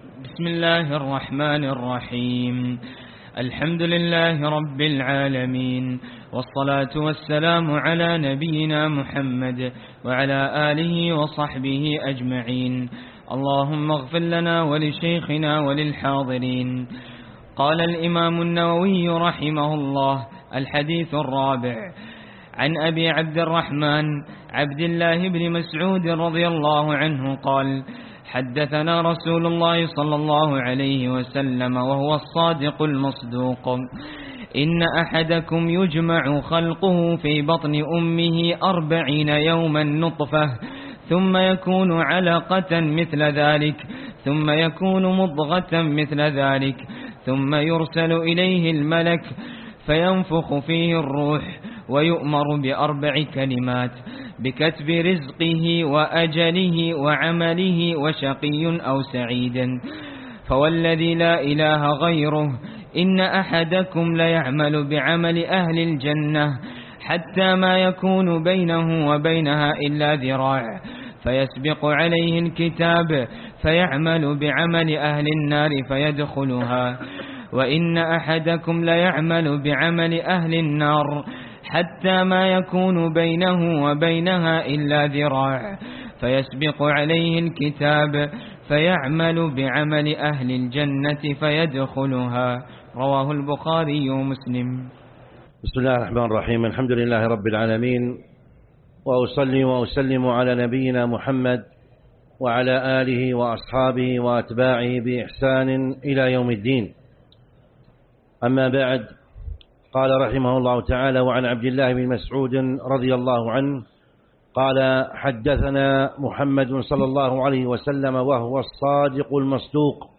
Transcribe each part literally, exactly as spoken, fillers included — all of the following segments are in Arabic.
بسم الله الرحمن الرحيم. الحمد لله رب العالمين، والصلاة والسلام على نبينا محمد وعلى آله وصحبه أجمعين. اللهم اغفر لنا ولشيخنا وللحاضرين. قال الإمام النووي رحمه الله: الحديث الرابع، عن أبي عبد الرحمن عبد الله بن مسعود رضي الله عنه قال: حدثنا رسول الله صلى الله عليه وسلم وهو الصادق المصدوق: إن أحدكم يجمع خلقه في بطن أمه أربعين يوما نطفة، ثم يكون علقة مثل ذلك، ثم يكون مضغة مثل ذلك، ثم يرسل إليه الملك فينفخ فيه الروح، ويؤمر بأربع كلمات: بكتب رزقه وأجله وعمله وشقي أو سعيد. فوالذي لا إله غيره إن أحدكم ليعمل بعمل أهل الجنة حتى ما يكون بينه وبينها إلا ذراع، فيسبق عليه الكتاب فيعمل بعمل أهل النار فيدخلها، وإن أحدكم ليعمل بعمل أهل النار حتى ما يكون بينه وبينها إلا ذراع، فيسبق عليه الكتاب فيعمل بعمل أهل الجنة فيدخلها. رواه البخاري ومسلم. بسم الله الرحمن الرحيم. الحمد لله رب العالمين، وأصلي وأسلم على نبينا محمد وعلى آله وأصحابه وأتباعه بإحسان إلى يوم الدين. أما بعد، قال رحمه الله تعالى: وعن عبد الله بن مسعود رضي الله عنه قال: حدثنا محمد صلى الله عليه وسلم وهو الصادق المصدوق.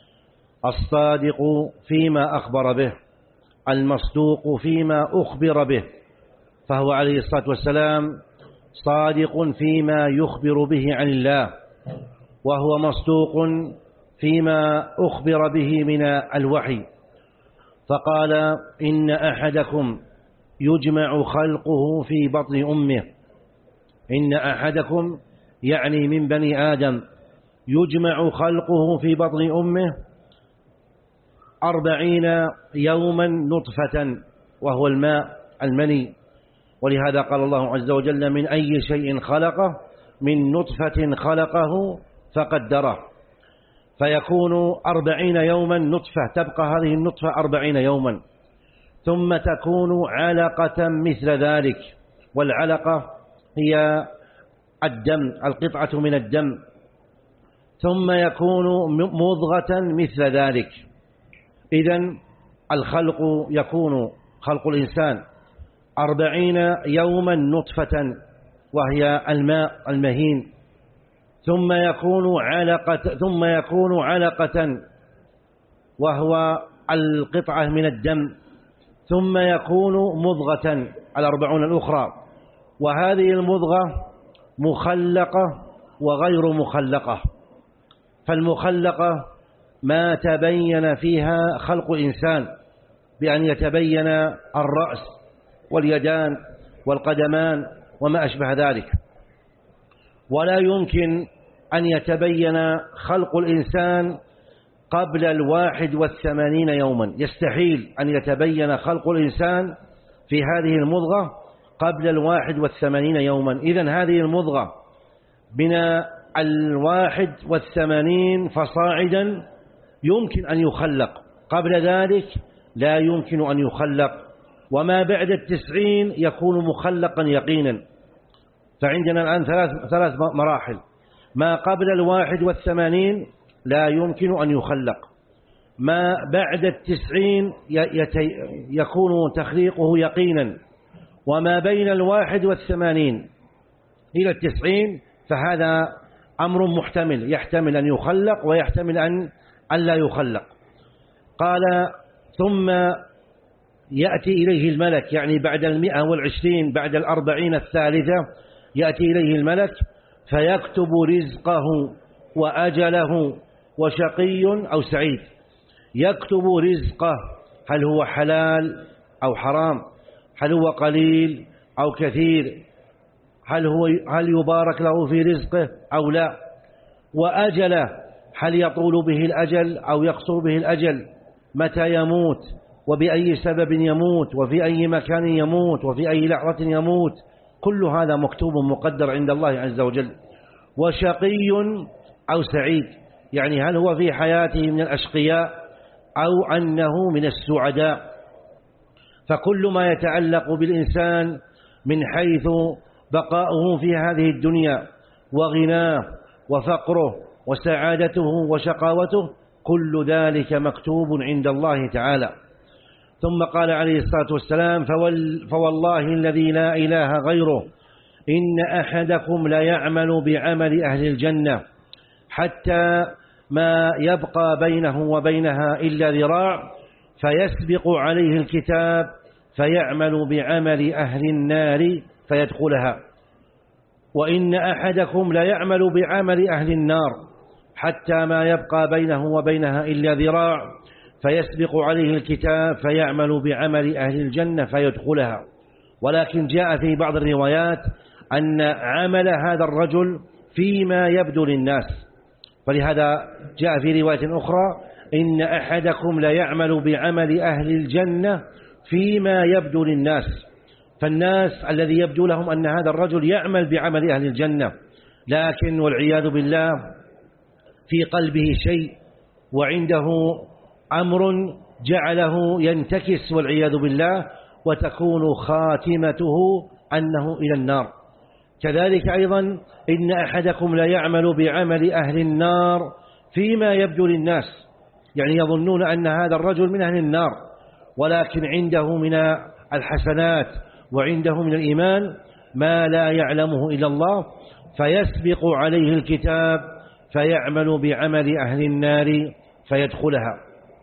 الصادق فيما أخبر به، المصدوق فيما أخبر به، فهو عليه الصلاة والسلام صادق فيما يخبر به عن الله، وهو مصدوق فيما أخبر به من الوحي. فقال: إن أحدكم يجمع خلقه في بطن أمه. إن أحدكم يعني من بني آدم يجمع خلقه في بطن أمه أربعين يوما نطفة، وهو الماء المني. ولهذا قال الله عز وجل: من أي شيء خلقه؟ من نطفة خلقه فقدره. فيكون أربعين يوما نطفة، تبقى هذه النطفة أربعين يوما، ثم تكون علقة مثل ذلك. والعلقة هي الدم، القطعة من الدم. ثم يكون مضغة مثل ذلك. إذن الخلق يكون خلق الإنسان أربعين يوما نطفة، وهي الماء المهين، ثم يكون علقة ثم يكون علقة وهو القطعة من الدم، ثم يكون مضغة الأربعون الأخرى. وهذه المضغة مخلقة وغير مخلقة. فالمخلقة ما تبين فيها خلق الإنسان، بأن يتبين الرأس واليدان والقدمان وما أشبه ذلك. ولا يمكن أن يتبين خلق الإنسان قبل الواحد والثمانين يوما. يستحيل أن يتبين خلق الإنسان في هذه المضغة قبل الواحد والثمانين يوما. إذن هذه المضغة من الواحد والثمانين فصاعدا يمكن أن يخلق، قبل ذلك لا يمكن أن يخلق. وما بعد التسعين يكون مخلقا يقينا. فعندنا الآن ثلاث, ثلاث مراحل. ما قبل الواحد والثمانين لا يمكن أن يخلق. ما بعد التسعين يكون تخليقه يقينا. وما بين الواحد والثمانين إلى التسعين فهذا أمر محتمل، يحتمل أن يخلق ويحتمل أن لا يخلق. قال: ثم يأتي إليه الملك، يعني بعد المئة والعشرين، بعد الأربعين الثالثة يأتي إليه الملك فيكتب رزقه وأجله وشقي أو سعيد. يكتب رزقه، هل هو حلال أو حرام، هل هو قليل أو كثير، هل هو هل يبارك له في رزقه أو لا. وأجله، هل يطول به الأجل أو يقصر به الأجل، متى يموت وبأي سبب يموت وفي أي مكان يموت وفي أي لحظة يموت، كل هذا مكتوب مقدر عند الله عز وجل. وشقي أو سعيد، يعني هل هو في حياته من الأشقياء أو أنه من السعداء. فكل ما يتعلق بالإنسان من حيث بقاؤه في هذه الدنيا وغناه وفقره وسعادته وشقاوته، كل ذلك مكتوب عند الله تعالى. ثم قال عليه الصلاة والسلام: فوالله الذي لا إله غيره إن أحدكم لا يعمل بعمل أهل الجنة حتى ما يبقى بينه وبينها إلا ذراع فيسبق عليه الكتاب فيعمل بعمل أهل النار فيدخلها، وإن أحدكم لا يعمل بعمل أهل النار حتى ما يبقى بينه وبينها إلا ذراع فيسبق عليه الكتاب فيعمل بعمل أهل الجنة فيدخلها. ولكن جاء في بعض الروايات أن عمل هذا الرجل فيما يبدو للناس، فلهذا جاء في رواية أخرى: إن أحدكم لا يعمل بعمل أهل الجنة فيما يبدو للناس. فالناس الذي يبدو لهم أن هذا الرجل يعمل بعمل أهل الجنة، لكن والعياذ بالله في قلبه شيء وعنده أمر جعله ينتكس والعياذ بالله، وتكون خاتمته أنه إلى النار. كذلك أيضا إن أحدكم لا يعمل بعمل أهل النار فيما يبدو للناس، يعني يظنون أن هذا الرجل من أهل النار، ولكن عنده من الحسنات وعنده من الإيمان ما لا يعلمه إلا الله، فيسبق عليه الكتاب فيعمل بعمل أهل النار فيدخلها.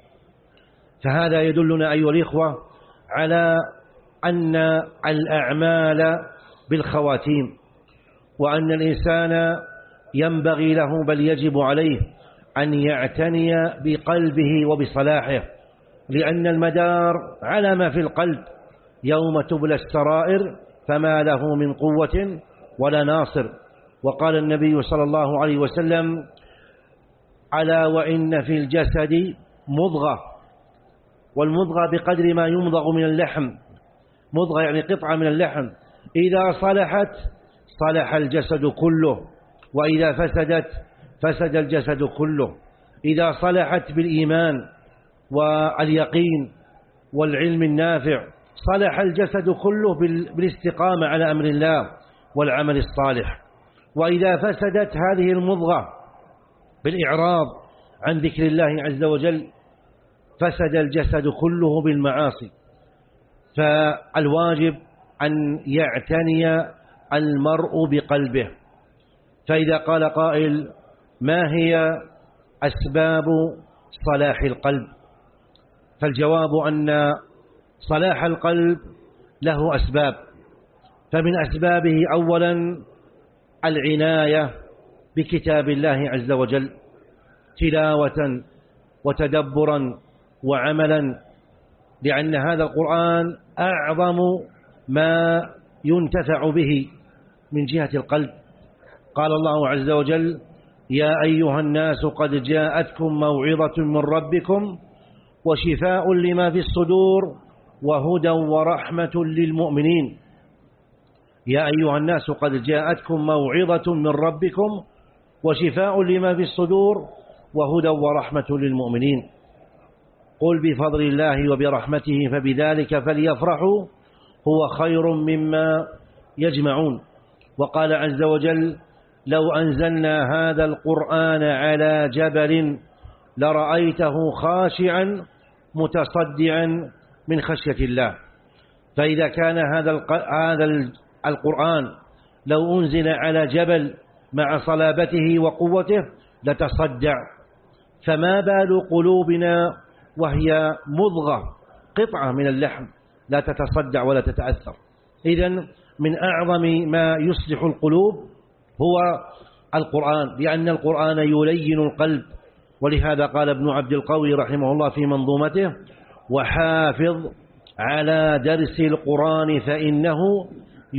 فهذا يدلنا أيها الإخوة على أن الأعمال بالخواتيم، وأن الإنسان ينبغي له بل يجب عليه أن يعتني بقلبه وبصلاحه، لأن المدار على ما في القلب. يوم تبلى السرائر فما له من قوة ولا ناصر. وقال النبي صلى الله عليه وسلم: ألا وإن في الجسد مضغة، والمضغة بقدر ما يمضغ من اللحم، مضغة يعني قطعة من اللحم، إذا صلحت صلح الجسد كله، وإذا فسدت فسد الجسد كله. إذا صلحت بالإيمان واليقين والعلم النافع صلح الجسد كله بالاستقامة على أمر الله والعمل الصالح. وإذا فسدت هذه المضغة بالإعراض عن ذكر الله عز وجل فسد الجسد كله بالمعاصي. فالواجب أن يعتني المرء بقلبه. فإذا قال قائل: ما هي أسباب صلاح القلب؟ فالجواب أن صلاح القلب له أسباب. فمن أسبابه أولا العناية بكتاب الله عز وجل تلاوة وتدبرا وعملا، لأن هذا القرآن أعظم ما ينتفع به من جهة القلب. قال الله عز وجل: يا أيها الناس قد جاءتكم موعظة من ربكم وشفاء لما في الصدور وهدى ورحمة للمؤمنين. يا أيها الناس قد جاءتكم موعظة من ربكم وشفاء لما في الصدور وهدى ورحمة للمؤمنين. قل بفضل الله وبرحمته فبذلك فليفرحوا هو خير مما يجمعون. وقال عز وجل: لو أنزلنا هذا القرآن على جبل لرأيته خاشعا متصدعا من خشية الله. فإذا كان هذا هذا القرآن لو أنزل على جبل مع صلابته وقوته لتصدع، فما بال قلوبنا وهي مضغة قطعة من اللحم لا تتصدع ولا تتأثر. إذن من أعظم ما يصلح القلوب هو القرآن، لأن القرآن يلين القلب. ولهذا قال ابن عبد القوي رحمه الله في منظومته: وحافظ على درس القرآن فإنه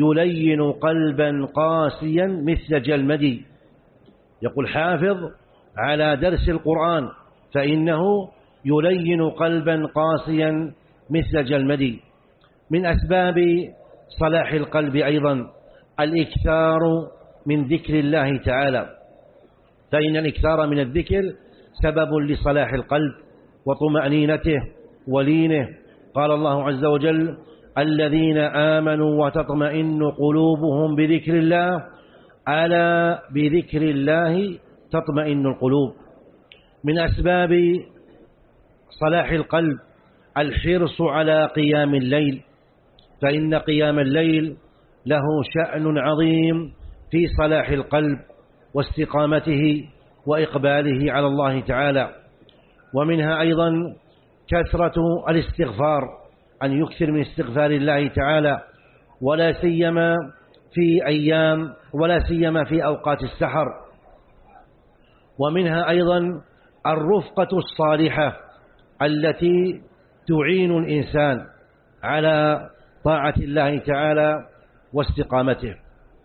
يلين قلبا قاسيا مثل جلمدي. يقول حافظ على درس القرآن، فإنه يلين قلبا قاسيا مثل جلمدي. من أسباب صلاح القلب أيضا الإكثار من ذكر الله تعالى، فإن الإكثار من الذكر سبب لصلاح القلب وطمأنينته ولينه. قال الله عز وجل: الذين آمنوا وتطمئن قلوبهم بذكر الله ألا بذكر الله تطمئن القلوب. من أسباب صلاح القلب الحرص على قيام الليل، فإن قيام الليل له شأن عظيم في صلاح القلب واستقامته وإقباله على الله تعالى. ومنها أيضا كثرة الاستغفار، أن يكثر من استغفار الله تعالى، ولا سيما في أيام ولا سيما في أوقات السحر. ومنها أيضا الرفقة الصالحة التي تعين الإنسان على طاعة الله تعالى واستقامته.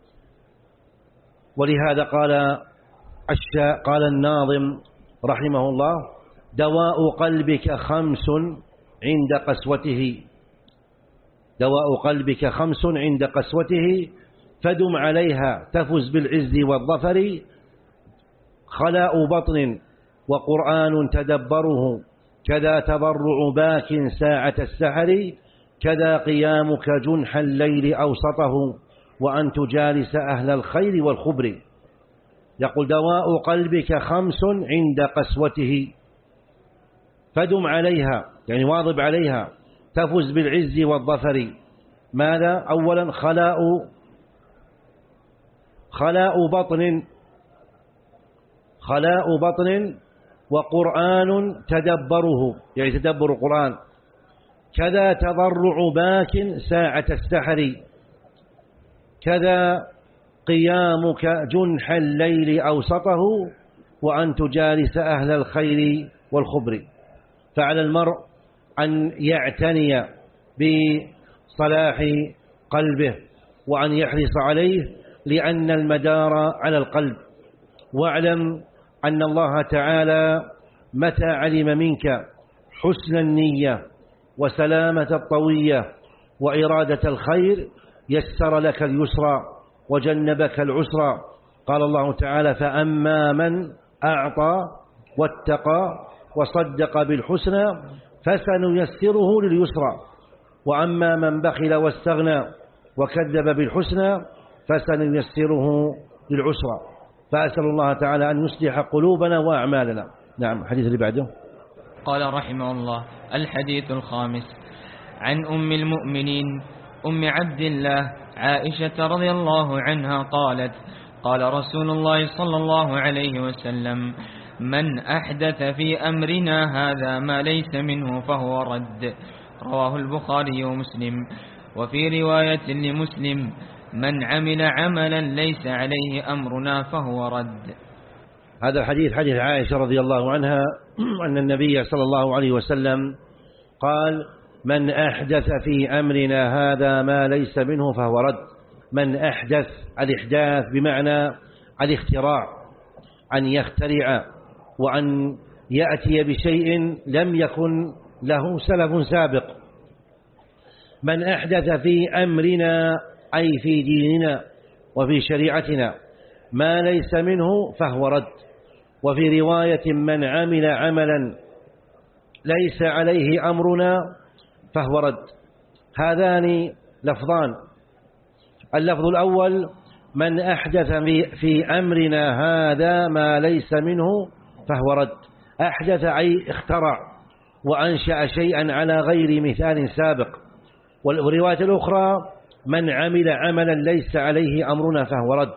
ولهذا قال قال الناظم رحمه الله: دواء قلبك خمس عند قسوته دواء قلبك خمس عند قسوته فدم عليها تفز بالعز والظفر، خلاء بطن وقرآن تدبره، كذا تضرع باك ساعة السحر، كذا قيامك جنح الليل أوسطه، وأن تجالس أهل الخير والخبر. يقول: دواء قلبك خمس عند قسوته فدم عليها، يعني واظب عليها، تفز بالعز والظفر. ماذا؟ أولا خلاء خلاء بطن خلاء بطن وقرآن تدبره، يعني تدبر القرآن، كذا تضرع باك ساعة السحر، كذا قيامك جنح الليل أوسطه، وأن تجالس أهل الخير والخبر. فعلى المرء أن يعتني بصلاح قلبه وأن يحرص عليه، لأن المدار على القلب. واعلم أن الله تعالى متى علم منك حسن النية وسلامة الطوية وإرادة الخير يسر لك اليسرى وجنبك العسرى. قال الله تعالى: فأما من أعطى واتقى وصدق بالحسنى فسنيسره لليسرى، وأما من بخل واستغنى وكذب بالحسنى فسنيسره للعسرى. فأسأل الله تعالى أن يصلح قلوبنا وأعمالنا. نعم. الحديث اللي بعده. قال رحمه الله: الحديث الخامس عن أم المؤمنين أم عبد الله عائشة رضي الله عنها قالت: قال رسول الله صلى الله عليه وسلم: من أحدث في أمرنا هذا ما ليس منه فهو رد. رواه البخاري ومسلم. وفي رواية لمسلم: من عمل عملا ليس عليه أمرنا فهو رد. هذا الحديث حديث عائشة رضي الله عنها أن النبي صلى الله عليه وسلم قال: من أحدث في أمرنا هذا ما ليس منه فهو رد. من أحدث، الإحداث بمعنى الاختراع، أن يخترع وأن يأتي بشيء لم يكن له سلف سابق. من أحدث في أمرنا أي في ديننا وفي شريعتنا ما ليس منه فهو رد. وفي رواية: من عمل عملا ليس عليه أمرنا فهو رد. هذان لفظان. اللفظ الأول: من أحدث في أمرنا هذا ما ليس منه فهو رد. أحدث أي اخترع وأنشأ شيئا على غير مثال سابق. والرواية الأخرى: من عمل عملا ليس عليه أمرنا فهو رد.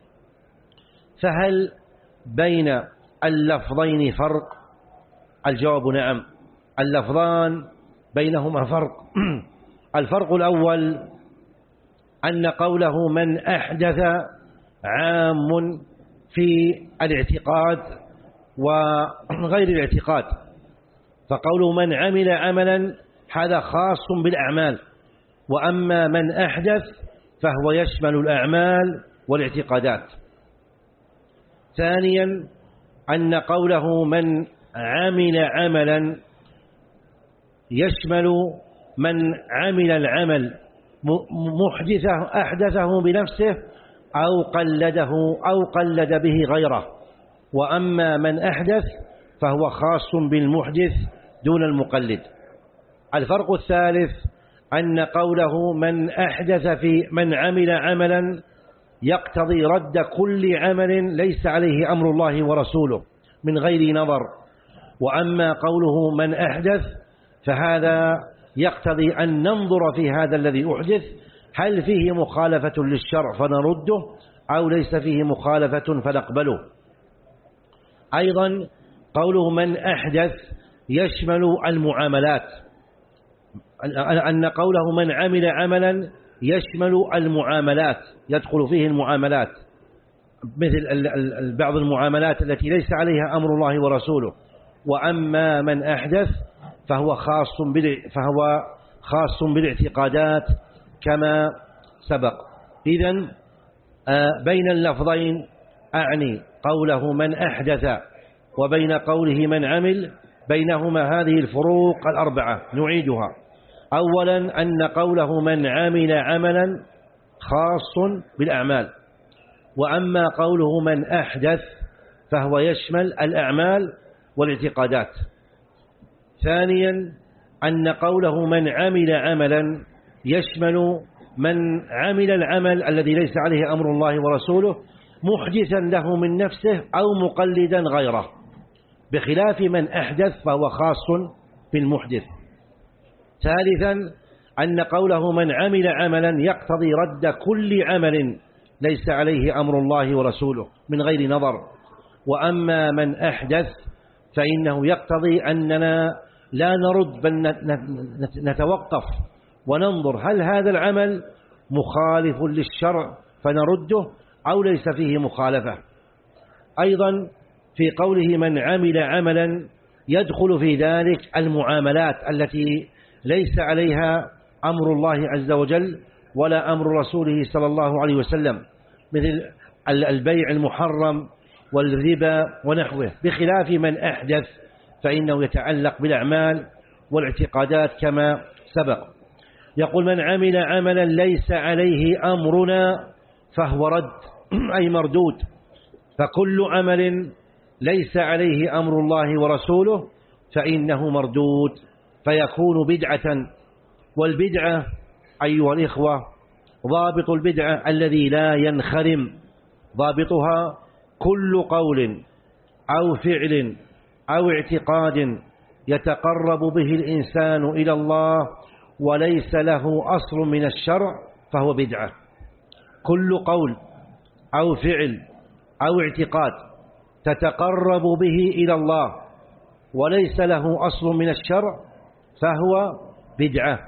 فهل بين اللفظين فرق؟ الجواب نعم، اللفظان بينهما فرق. الفرق الأول أن قوله من أحدث عام في الاعتقاد وغير الاعتقاد، فقوله من عمل عملا هذا خاص بالأعمال، وأما من أحدث فهو يشمل الأعمال والاعتقادات. ثانيا أن قوله من عمل عملا يشمل من عمل العمل محدثه أحدثه بنفسه أو قلده أو قلد به غيره، وأما من أحدث فهو خاص بالمحدث دون المقلد. الفرق الثالث أن قوله من أحدث في من عمل عملا يقتضي رد كل عمل ليس عليه أمر الله ورسوله من غير نظر، وأما قوله من أحدث فهذا يقتضي أن ننظر في هذا الذي أحدث هل فيه مخالفة للشرع فنرده أو ليس فيه مخالفة فنقبله. أيضا قوله من أحدث يشمل المعاملات، أن قوله من عمل عملا يشمل المعاملات، يدخل فيه المعاملات مثل بعض المعاملات التي ليس عليها أمر الله ورسوله. وأما من أحدث فهو خاص فهو خاص بالاعتقادات كما سبق. إذن بين اللفظين أعني قوله من أحدث وبين قوله من عمل بينهما هذه الفروق الأربعة نعيدها. أولا أن قوله من عمل عملا خاص بالأعمال، وأما قوله من أحدث فهو يشمل الأعمال والاعتقادات. ثانيا أن قوله من عمل عملا يشمل من عمل العمل الذي ليس عليه أمر الله ورسوله محدثا له من نفسه أو مقلدا غيره، بخلاف من أحدث فهو خاص بالمحدث. ثالثا أن قوله من عمل عملا يقتضي رد كل عمل ليس عليه أمر الله ورسوله من غير نظر، وأما من أحدث فإنه يقتضي أننا لا نرد بل نتوقف وننظر هل هذا العمل مخالف للشرع فنرده أو ليس فيه مخالفة. أيضا في قوله من عمل عملا يدخل في ذلك المعاملات التي ليس عليها أمر الله عز وجل ولا أمر رسوله صلى الله عليه وسلم، مثل البيع المحرم والربا ونحوه، بخلاف من أحدث فإنه يتعلق بالأعمال والاعتقادات كما سبق. يقول من عمل عملا ليس عليه أمرنا فهو رد أي مردود، فكل عمل ليس عليه أمر الله ورسوله فإنه مردود فيكون بدعة. والبدعة أيها الإخوة ضابط البدعة الذي لا ينخرم، ضابطها كل قول أو فعل أو اعتقاد يتقرب به الإنسان إلى الله وليس له أصل من الشرع فهو بدعة. كل قول أو فعل أو اعتقاد تتقرب به إلى الله وليس له أصل من الشرع فهو بدعة.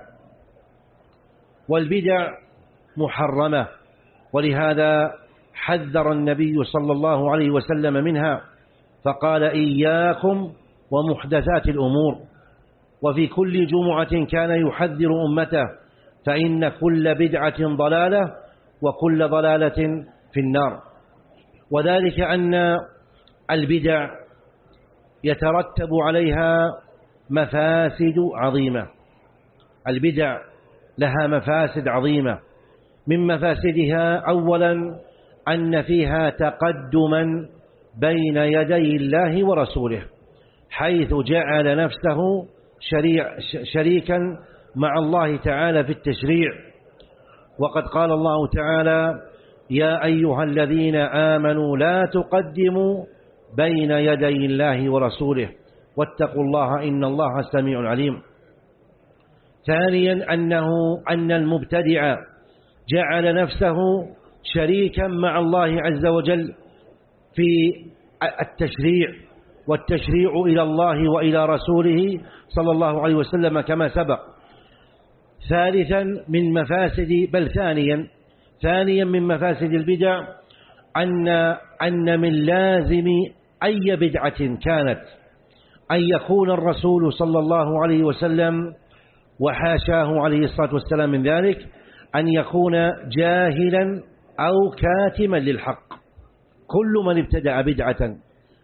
والبدع محرمة، ولهذا حذر النبي صلى الله عليه وسلم منها فقال إياكم ومحدثات الأمور. وفي كل جمعة كان يحذر أمته فإن كل بدعة ضلالة وكل ضلالة في النار. وذلك أن البدع يترتب عليها مفاسد عظيمة، البدع لها مفاسد عظيمة. من مفاسدها أولا أن فيها تقدما بين يدي الله ورسوله، حيث جعل نفسه شريع شريكا مع الله تعالى في التشريع. وقد قال الله تعالى يا أيها الذين آمنوا لا تقدموا بين يدي الله ورسوله واتقوا الله إن الله سميع عليم. ثانيا أنه أن المبتدع جعل نفسه شريكا مع الله عز وجل في التشريع، والتشريع إلى الله وإلى رسوله صلى الله عليه وسلم كما سبق. ثالثا من مفاسد بل ثانيا ثانيا من مفاسد البدع أن أن من لازم أي بدعة كانت أن يكون الرسول صلى الله عليه وسلم وحاشاه عليه الصلاة والسلام من ذلك أن يكون جاهلا أو كاتما للحق. كل من ابتدع بدعة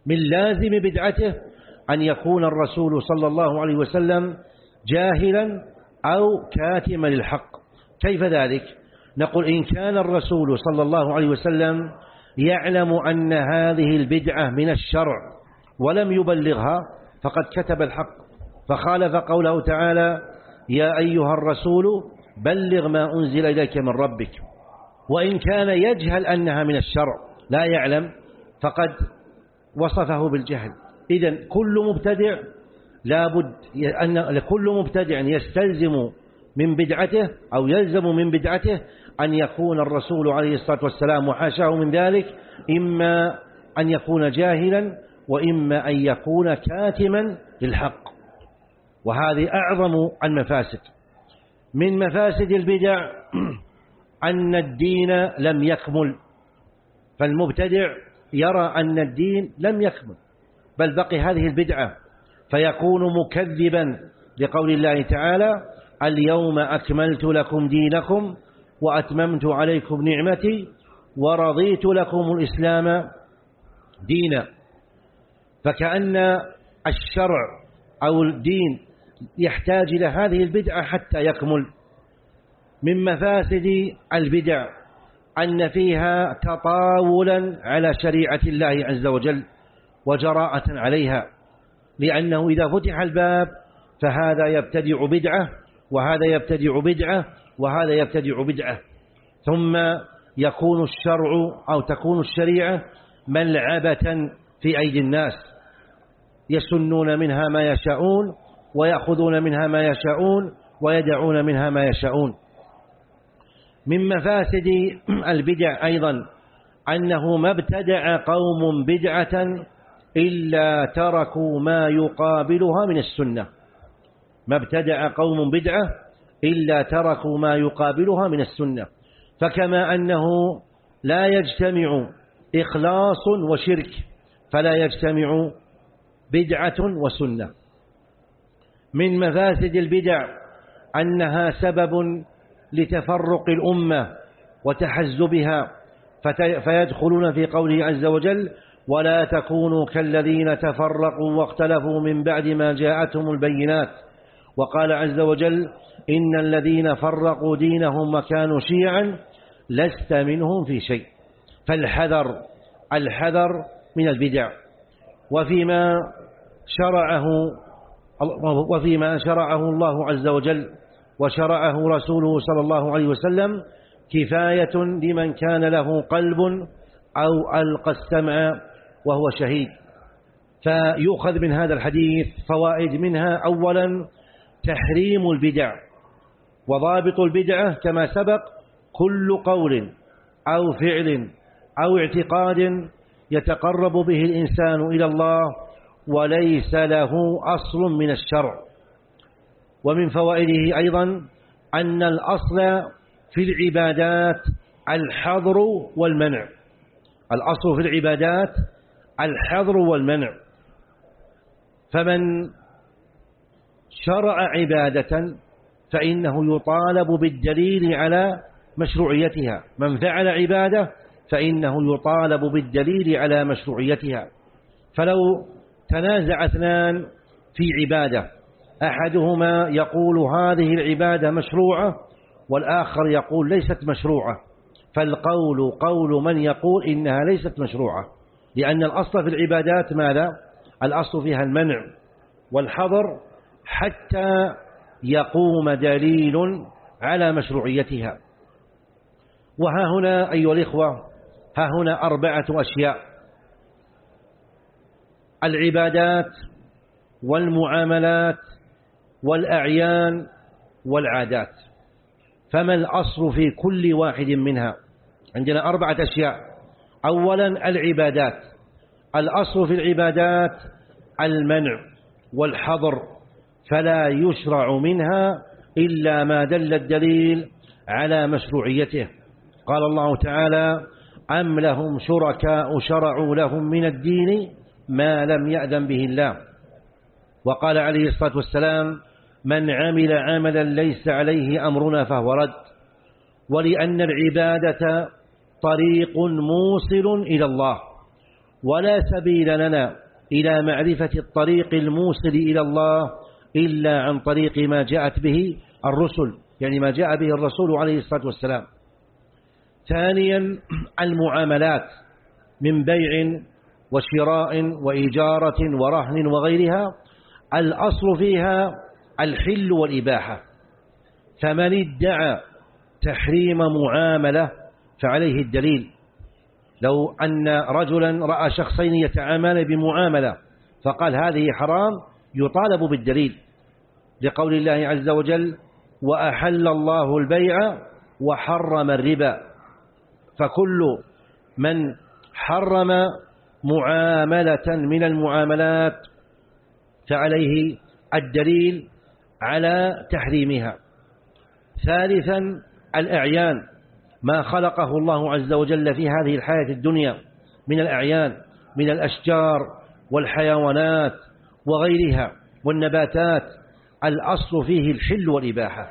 من لازم بدعته أن يكون الرسول صلى الله عليه وسلم جاهلا أو كاتما للحق. كيف ذلك؟ نقول إن كان الرسول صلى الله عليه وسلم يعلم أن هذه البدعة من الشرع ولم يبلغها فقد كتب الحق، فخالف قوله تعالى: يا أيها الرسول بلغ ما أنزل إليك من ربك. وإن كان يجهل أنها من الشرع لا يعلم فقد وصفه بالجهل. إذن كل مبتدع لابد أن كل مبتدع يستلزم من بدعته أو يلزم من بدعته أن يكون الرسول عليه الصلاة والسلام وحاشاه من ذلك إما أن يكون جاهلا وإما أن يكون كاتما للحق. وهذه أعظم المفاسد. من مفاسد البدع أن الدين لم يكمل، فالمبتدع يرى أن الدين لم يكمل بل بقي هذه البدعة، فيكون مكذبا لقول الله تعالى: اليوم أكملت لكم دينكم وأتممت عليكم نعمتي ورضيت لكم الإسلام دينا. فكأن الشرع أو الدين يحتاج إلى هذه البدعة حتى يكمل. من مفاسد البدع أن فيها تطاولا على شريعة الله عز وجل وجراءة عليها، لأنه إذا فتح الباب فهذا يبتدع بدعة وهذا يبتدع بدعة وهذا يبتدع بدعة، ثم يكون الشرع أو تكون الشريعة ملعبة في أيدي الناس، يسنون منها ما يشاءون ويأخذون منها ما يشاءون ويدعون منها ما يشاءون. من مفاسد البدع أيضا أنه ما ابتدع قوم بدعة إلا تركوا ما يقابلها من السنة. ما ابتدع قوم بدعة إلا تركوا ما يقابلها من السنة. فكما أنه لا يجتمع إخلاص وشرك فلا يجتمع بدعة وسنة. من مفاسد البدع أنها سبب لتفرق الأمة وتحزبها، فيدخلون في قوله عز وجل: ولا تكونوا كالذين تفرقوا واختلفوا من بعد ما جاءتهم البينات. وقال عز وجل: إن الذين فرقوا دينهم وكانوا شيعا لست منهم في شيء. فالحذر الحذر من البدع. وفيما شرعه وفيما شرعه الله عز وجل وشرعه رسوله صلى الله عليه وسلم كفاية لمن كان له قلب أو ألقى السمع وهو شهيد. فيؤخذ من هذا الحديث فوائد، منها أولا تحريم البدع، وضابط البدعة كما سبق كل قول أو فعل أو اعتقاد يتقرب به الإنسان إلى الله وليس له أصل من الشرع. ومن فوائده أيضا أن الأصل في العبادات الحظر والمنع. الأصل في العبادات الحظر والمنع، فمن شرع عبادة فإنه يطالب بالدليل على مشروعيتها، من فعل عبادة فإنه يطالب بالدليل على مشروعيتها. فلو تنازع اثنان في عبادة، أحدهما يقول هذه العبادة مشروعة والآخر يقول ليست مشروعة، فالقول قول من يقول إنها ليست مشروعة، لأن الأصل في العبادات ماذا؟ الأصل فيها المنع والحظر حتى يقوم دليل على مشروعيتها. وها هنا أيها الإخوة، ها هنا أربعة أشياء: العبادات والمعاملات والأعيان والعادات. فما الأصل في كل واحد منها؟ عندنا أربعة أشياء. أولا العبادات، الأصل في العبادات المنع والحظر، فلا يشرع منها إلا ما دل الدليل على مشروعيته. قال الله تعالى: أم لهم شركاء شرعوا لهم من الدين ما لم يأذن به الله. وقال عليه الصلاة والسلام: من عمل عملا ليس عليه أمرنا فهو رد. ولأن العبادة طريق موصل إلى الله، ولا سبيل لنا إلى معرفة الطريق الموصل إلى الله إلا عن طريق ما جاءت به الرسل، يعني ما جاء به الرسول عليه الصلاة والسلام. ثانيا المعاملات من بيع وشراء وإجارة ورهن وغيرها، الأصل فيها الحل والإباحة، فمن ادعى تحريم معاملة فعليه الدليل. لو أن رجلا رأى شخصين يتعاملان بمعاملة فقال هذه حرام يطالب بالدليل، لقول الله عز وجل وأحل الله البيع وحرم الربا، فكل من حرم معاملة من المعاملات فعليه الدليل على تحريمها. ثالثا الأعيان، ما خلقه الله عز وجل في هذه الحياة الدنيا من الأعيان من الأشجار والحيوانات وغيرها والنباتات، الأصل فيه الحل والإباحة،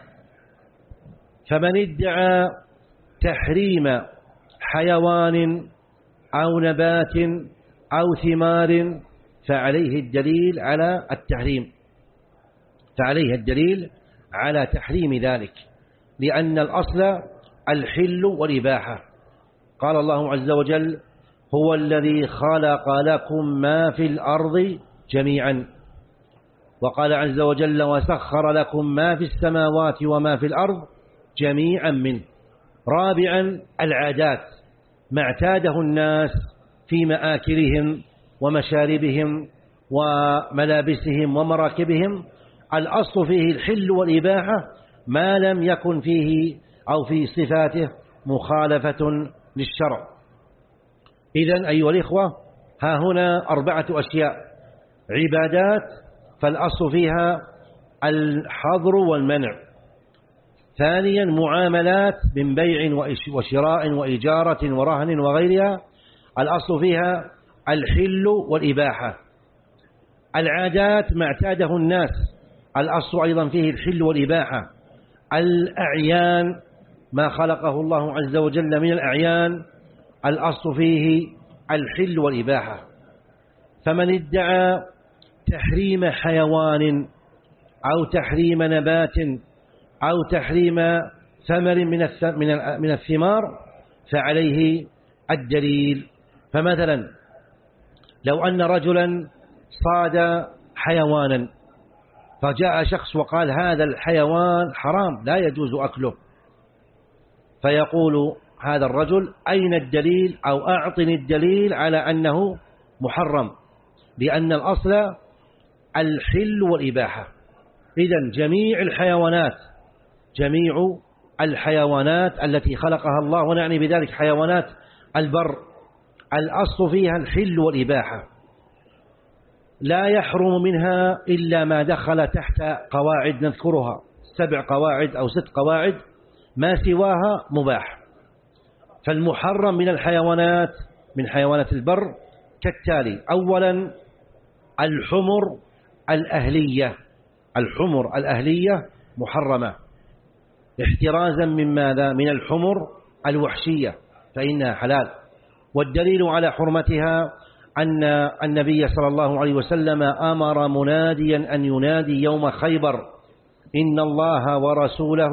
فمن ادعى تحريم حيوان أو نبات أو ثمار فعليه الدليل على التحريم، فعليه الدليل على تحريم ذلك، لأن الأصل الحل والإباحة. قال الله عز وجل هو الذي خلق لكم ما في الأرض جميعا، وقال عز وجل وسخر لكم ما في السماوات وما في الأرض جميعا منه. رابعا العادات، ما اعتاده الناس في مآكلهم ومشاربهم وملابسهم ومراكبهم، الأصل فيه الحل والإباحة ما لم يكن فيه أو في صفاته مخالفة للشرع. إذن أيها الإخوة، ها هنا أربعة أشياء: عبادات فالأصل فيها الحظر والمنع. ثانيا معاملات من بيع وشراء وإجارة ورهن وغيرها، الأصل فيها الحل والإباحة. العادات ما اعتاده الناس، الأصل أيضا فيه الحل والإباحة. الأعيان ما خلقه الله عز وجل من الأعيان، الأصل فيه الحل والإباحة. فمن ادعى تحريم حيوان أو تحريم نبات أو تحريم ثمر من الثمار فعليه الدليل. فمثلا لو أن رجلا صاد حيوانا فجاء شخص وقال هذا الحيوان حرام لا يجوز أكله، فيقول هذا الرجل أين الدليل أو أعطني الدليل على أنه محرم، لأن الأصل الحل والإباحة. إذن جميع الحيوانات جميع الحيوانات التي خلقها الله، ونعني بذلك حيوانات البر، الأصل فيها الحل والإباحة، لا يحرم منها إلا ما دخل تحت قواعد نذكرها، سبع قواعد أو ست قواعد، ما سواها مباح. فالمحرم من الحيوانات من حيوانات البر كالتالي: أولا الحمر الأهلية، الحمر الأهلية محرمة احترازا من ماذا؟ من الحمر الوحشية فإنها حلال. والدليل على حرمتها أن النبي صلى الله عليه وسلم أمر مناديا أن ينادي يوم خيبر: إن الله ورسوله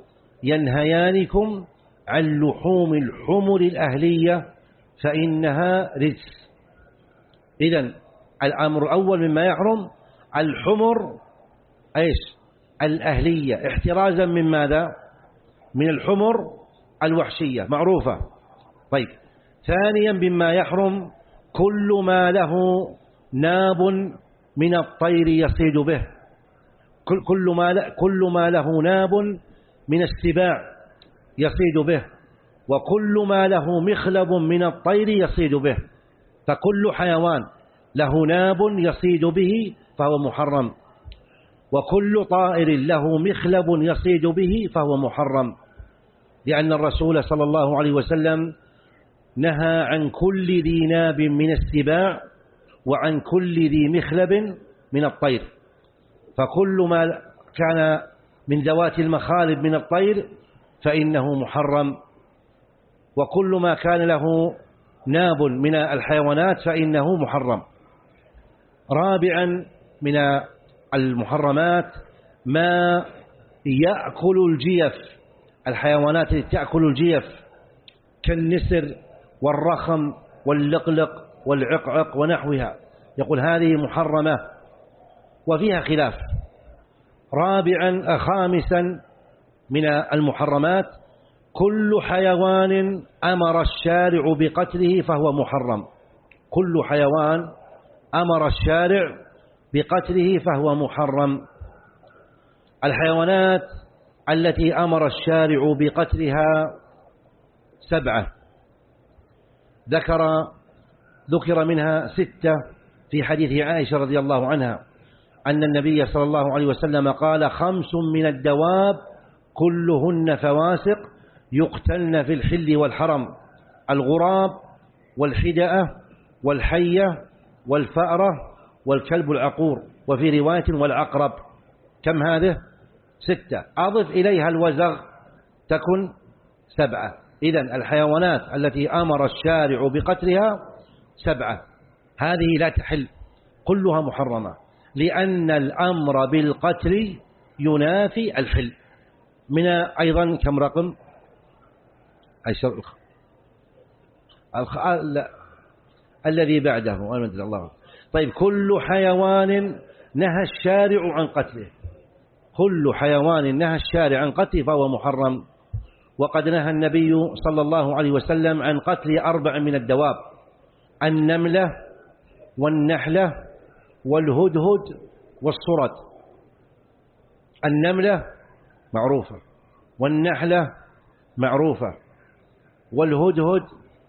ينهيانكم عن لحوم الحمر الأهلية فإنها رجس. إذن الأمر الأول مما يحرم الحمر إيش؟ الأهلية، احترازا من ماذا؟ من الحمر الوحشية معروفة. طيب، ثانيا مما يحرم كل ما له ناب من الطير يصيد به، كل ما كل ما له ناب من السباع يصيد به، وكل ما له مخلب من الطير يصيد به. فكل حيوان له ناب يصيد به فهو محرم، وكل طائر له مخلب يصيد به فهو محرم، لأن الرسول صلى الله عليه وسلم نهى عن كل ذي ناب من السباع وعن كل ذي مخلب من الطير. فكل ما كان من ذوات المخالب من الطير فإنه محرم، وكل ما كان له ناب من الحيوانات فإنه محرم. رابعا من المحرمات ما يأكل الجيف، الحيوانات التي تأكل الجيف كالنسر والرخم واللقلق والعقعق ونحوها، يقول هذه محرمة وفيها خلاف. رابعا خامسا من المحرمات كل حيوان أمر الشارع بقتله فهو محرم، كل حيوان أمر الشارع بقتله فهو محرم. الحيوانات التي أمر الشارع بقتلها سبعة، ذكر ذكر منها ستة في حديث عائشة رضي الله عنها أن النبي صلى الله عليه وسلم قال خمس من الدواب كلهن فواسق يقتلن في الحل والحرم: الغراب والحدأة والحية والفأرة والكلب العقور، وفي رواية والعقرب. كم هذه؟ ستة. أضف إليها الوزغ تكن سبعة. إذن الحيوانات التي أمر الشارع بقتلها سبعة، هذه لا تحل، كلها محرمة، لأن الأمر بالقتل ينافي الحل. من أيضا كم رقم؟ الخ... ال... الذي بعده الله. طيب، كل حيوان نهى الشارع عن قتله، كل حيوان نهى الشارع عن قتله فهو محرم. وقد نهى النبي صلى الله عليه وسلم عن قتل أربع من الدواب: النملة والنحلة والهدهد والصرد. النملة معروفة، والنحلة معروفة، والهدهد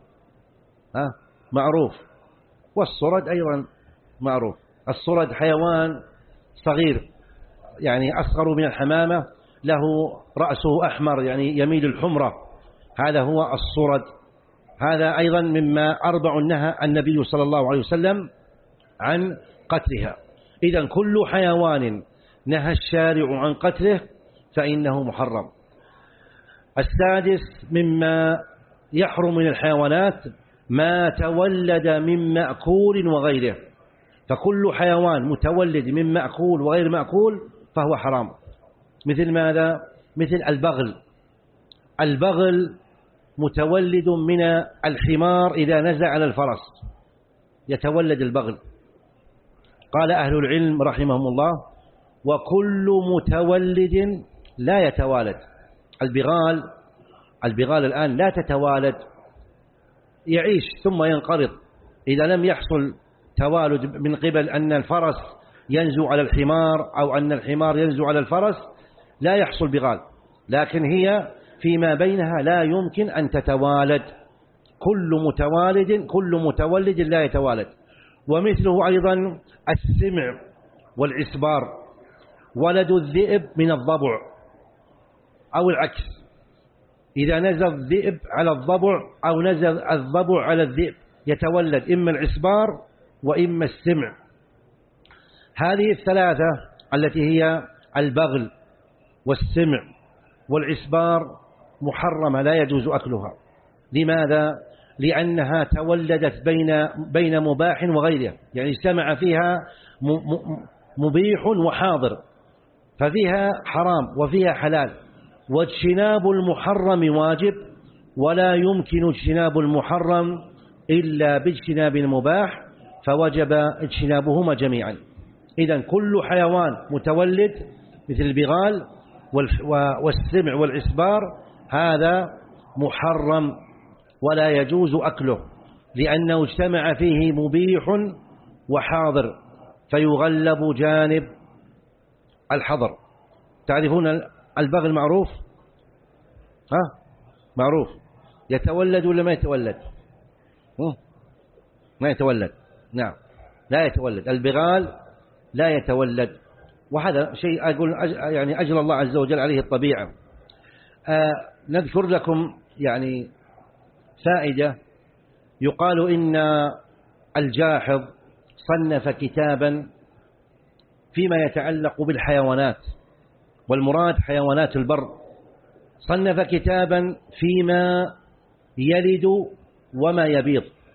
معروف، والصرد أيضا معروف. الصرد حيوان صغير يعني أصغر من الحمامة، له رأسه أحمر يعني يميل الحمرة، هذا هو الصرد. هذا أيضا مما أربع نهى النبي صلى الله عليه وسلم عن قتلها. إذن كل حيوان نهى الشارع عن قتله فإنه محرم. السادس مما يحرم من الحيوانات ما تولد من مأكول وغيره، فكل حيوان متولد من مأكول وغير مأكول فهو حرام. مثل ماذا؟ مثل البغل. البغل متولد من الحمار إذا نزع على الفرس، يتولد البغل. قال أهل العلم رحمهم الله: وكل متولد لا يتوالد. البغال البغال الآن لا تتوالد، يعيش ثم ينقرض. إذا لم يحصل توالد من قبل أن الفرس ينزو على الحمار أو أن الحمار ينزو على الفرس لا يحصل بغال، لكن هي فيما بينها لا يمكن أن تتوالد. كل متوالد كل متولد لا يتوالد. ومثله أيضا السمع والعسبار، ولد الذئب من الضبع أو العكس، إذا نزل الذئب على الضبع أو نزل الضبع على الذئب يتولد إما العسبار وإما السمع. هذه الثلاثة التي هي البغل والسمع والعسبار محرمة لا يجوز أكلها. لماذا؟ لأنها تولدت بين بين مباح وغيره، يعني اجتمع فيها مبيح وحاضر، ففيها حرام وفيها حلال. واجتناب المحرم واجب، ولا يمكن اجتناب المحرم إلا باجتناب المباح، فوجب اجتنابهما جميعا. إذن كل حيوان متولد مثل البغال والسمع والعسبار هذا محرم ولا يجوز أكله، لأنه اجتمع فيه مبيح وحاضر، فيغلب جانب الحظر. تعرفون البغل معروف؟ ها معروف. يتولد ولا ما يتولد؟ ما يتولد. نعم لا يتولد. البغال لا يتولد، وهذا شيء أقول يعني أجرى الله عز وجل عليه الطبيعة. آه نذكر لكم يعني فائدة. يقال إن الجاحظ صنف كتابا فيما يتعلق بالحيوانات، والمراد حيوانات البر. صنف كتابا فيما يلد وما يبيض،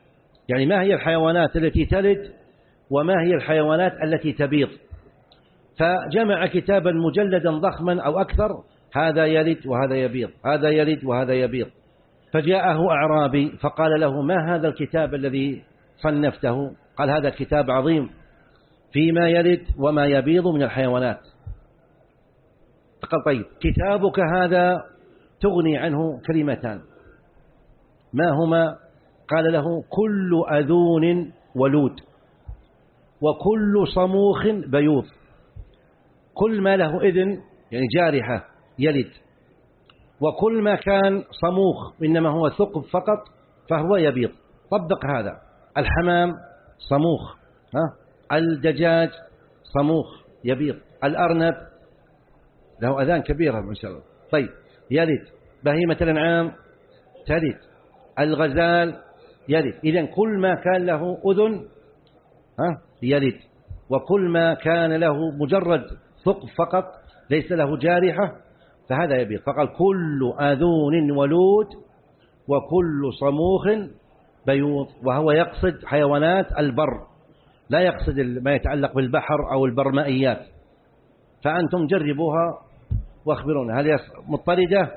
يعني ما هي الحيوانات التي تلد وما هي الحيوانات التي تبيض. فجمع كتابا مجلدا ضخما أو أكثر، هذا يلد وهذا يبيض، هذا يلد وهذا يبيض. فجاءه أعرابي فقال له: ما هذا الكتاب الذي صنفته؟ قال: هذا كتاب عظيم فيما يلد وما يبيض من الحيوانات. قال: طيب كتابك هذا تغني عنه كلمتان، ما هما؟ قال له: كل أذون ولود، وكل صموخ بيوض. كل ما له إذن يعني جارحة يلد، وكل ما كان صموخ إنما هو ثقب فقط فهو يبيض. طبق هذا: الحمام صموخ، ها؟ الدجاج صموخ يبيض، الأرنب له أذان كبيرة ما شاء الله، طيب يلد. بهيمة الأنعام تلد، الغزال يلد. إذن كل ما كان له أذن ها يلد، وكل ما كان له مجرد ثقب فقط ليس له جارحة فهذا يبيض. فقال: كل أذون ولود وكل صموخ بيوض، وهو يقصد حيوانات البر، لا يقصد ما يتعلق بالبحر أو البرمائيات. فأنتم جربوها واخبرونا، هل مضطردة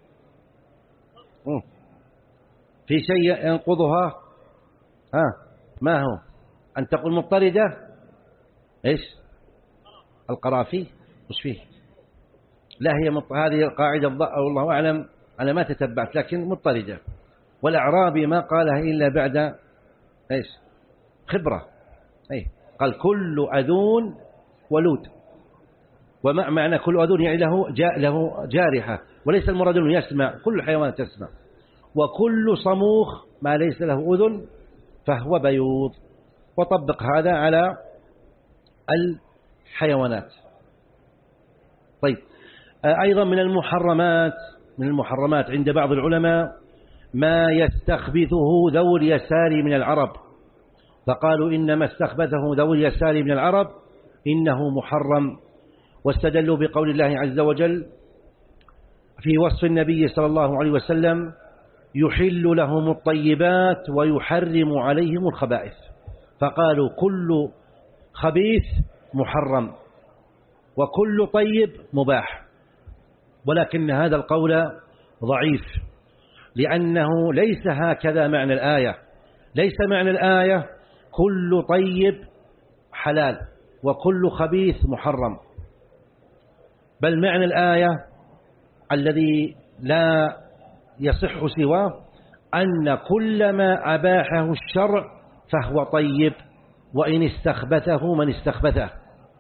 في شيء ينقضها؟ ها ما هو؟ أن تقول مضطردة إيش؟ القرافي وش فيه؟ لا هي مط... هذه قاعدة والله أعلم، أنا ما تتبعت، لكن مضطردة. والأعرابي ما قالها إلا بعد إيش؟ خبرة. أي قال: كل أذون ولود. وما معنى كل أذون؟ يعني له جاء له جارحة، وليس المراد أنه يسمع، كل الحيوانات تسمع. وكل صموخ ما ليس له أذن فهو بيوض. وطبق هذا على الحيوانات. طيب أيضا من المحرمات من المحرمات عند بعض العلماء ما يستخبثه ذو اليسار من العرب، فقالوا إنما استخبثه ذو اليسار من العرب إنه محرم، واستدلوا بقول الله عز وجل في وصف النبي صلى الله عليه وسلم: يحل لهم الطيبات ويحرم عليهم الخبائث. فقالوا كل خبيث محرم وكل طيب مباح، ولكن هذا القول ضعيف، لأنه ليس هكذا معنى الآية. ليس معنى الآية كل طيب حلال وكل خبيث محرم، بل معنى الآية الذي لا يصح سواه أن كل ما أباحه الشرع فهو طيب وإن استخبثه من استخبثه،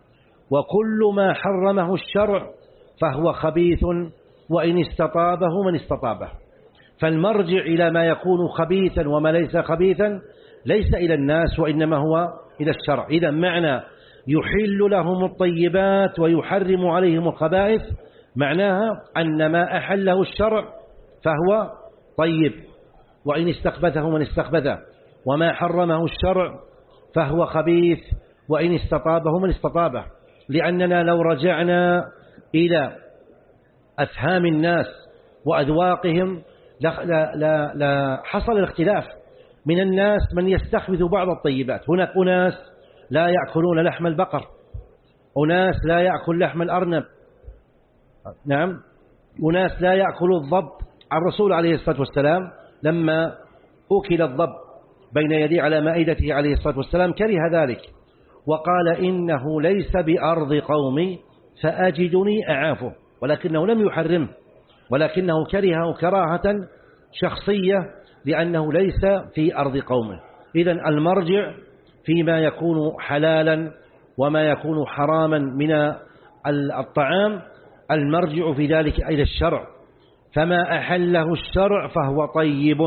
وكل ما حرمه الشرع فهو خبيث وإن استطابه من استطابه. فالمرجع إلى ما يكون خبيثا وما ليس خبيثا ليس إلى الناس وإنما هو إلى الشرع. إذا معنى يحل لهم الطيبات ويحرم عليهم الخبائث معناها أن ما أحله الشرع فهو طيب وإن استخبثه من استخبثه، وما حرمه الشرع فهو خبيث وإن استطابه من استطابه. لأننا لو رجعنا إلى أفهام الناس وأذواقهم لا, لا, لا حصل الاختلاف. من الناس من يستخبث بعض الطيبات، هناك أناس لا يأكلون لحم البقر، أناس لا يأكل لحم الأرنب، نعم، أناس لا يأكل الضب. الرسول عليه الصلاة والسلام لما أكل الضب بين يدي على مائدته عليه الصلاة والسلام كره ذلك، وقال: إنه ليس بأرض قومي فأجدني أعافه، ولكنه لم يحرمه، ولكنه كرهه كراهة شخصية لأنه ليس في أرض قومه. إذن المرجع فيما يكون حلالا وما يكون حراما من الطعام، المرجع في ذلك إلى الشرع، فما أحله الشرع فهو طيب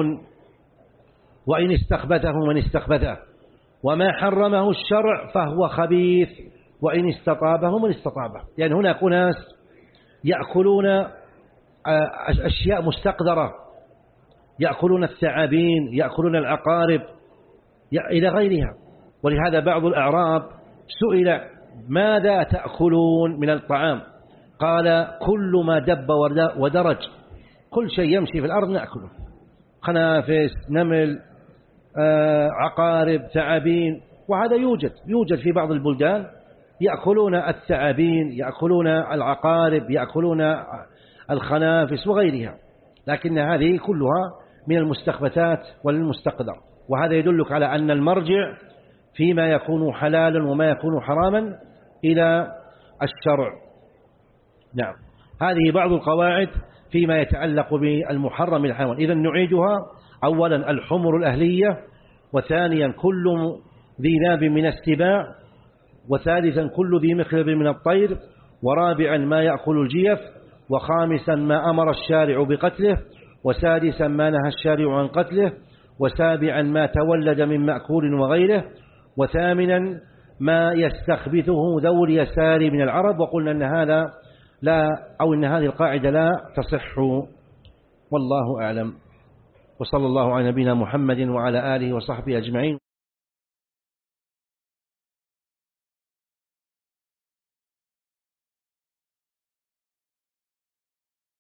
وإن استخبثه من استخبثه، وما حرمه الشرع فهو خبيث وإن استطابه من استطابه. يعني هناك ناس يأكلون أشياء مستقذرة، يأكلون الثعابين، يأكلون العقارب إلى غيرها. ولهذا بعض الأعراب سئل: ماذا تأكلون من الطعام؟ قال: كل ما دب ودرج، كل شيء يمشي في الأرض نأكله، خنافس، نمل، عقارب، ثعابين، وهذا يوجد يوجد في بعض البلدان يأكلون الثعابين، يأكلون العقارب، يأكلون الخنافس وغيرها، لكن هذه كلها من المستخبثات والمستقذر. وهذا يدلك على أن المرجع فيما يكون حلالا وما يكون حراما إلى الشرع. نعم، هذه بعض القواعد فيما يتعلق بالمحرم الحيوان. إذن نعيدها: أولا الحمر الأهلية، وثانيا كل ذي ناب من السباع، وثالثا كل ذي مخلب من الطير، ورابعا ما يأكل الجيف، وخامسا ما أمر الشارع بقتله، وسادسا ما نهى الشارع عن قتله، وسابعا ما تولد من مأكول وغيره، وثامنا ما يستخبثه ذو اليسار من العرب. وقلنا أن هذا لا أو أن هذه القاعدة لا تصح، والله أعلم. وصلى الله على نبينا محمد وعلى آله وصحبه أجمعين.